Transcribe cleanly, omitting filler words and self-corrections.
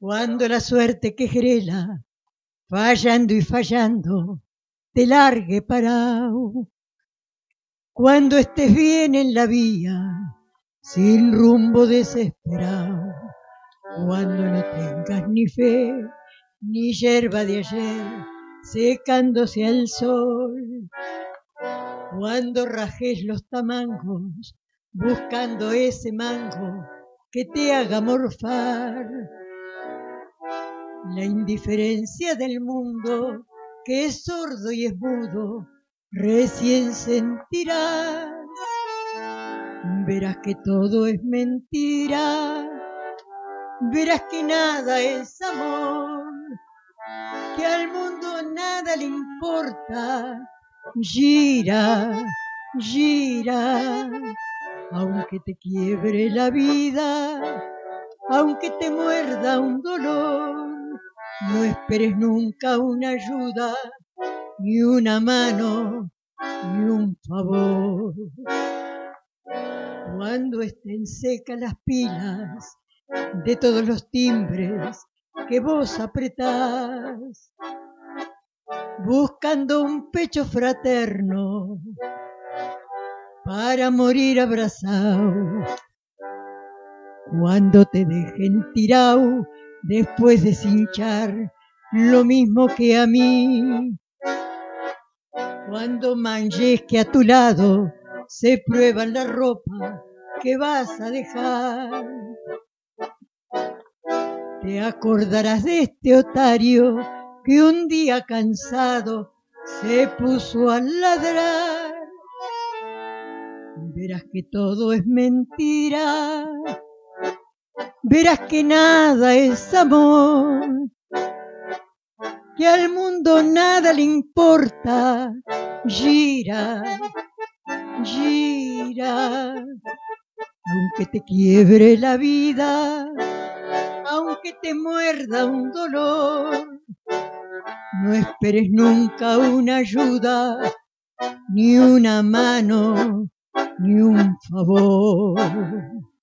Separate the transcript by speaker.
Speaker 1: Cuando la suerte querela, fallando y fallando, te largue parao. Cuando estés bien en la vía, sin rumbo desesperado. Cuando no tengas ni fe, ni yerba de ayer, secándose al sol. Cuando rajes los tamangos, buscando ese mango que te haga morfar. La indiferencia del mundo, que es sordo y es mudo, recién sentirás. Verás que todo es mentira, verás que nada es amor, que al mundo nada le importa. Gira, gira, aunque te quiebre la vida, aunque te muerda un dolor, no esperes nunca una ayuda, ni una mano, ni un favor. Cuando estén secas las pilas de todos los timbres que vos apretás, buscando un pecho fraterno para morir abrazado. Cuando te dejen tirao después de cinchar lo mismo que a mí. Cuando manches que a tu lado se prueba la ropa que vas a dejar. Te acordarás de este otario que un día cansado se puso a ladrar. Verás que todo es mentira, verás que nada es amor, que al mundo nada le importa. Gira, gira, aunque te quiebre la vida, aunque te muerda un dolor, no esperes nunca una ayuda, ni una mano, ni un favor.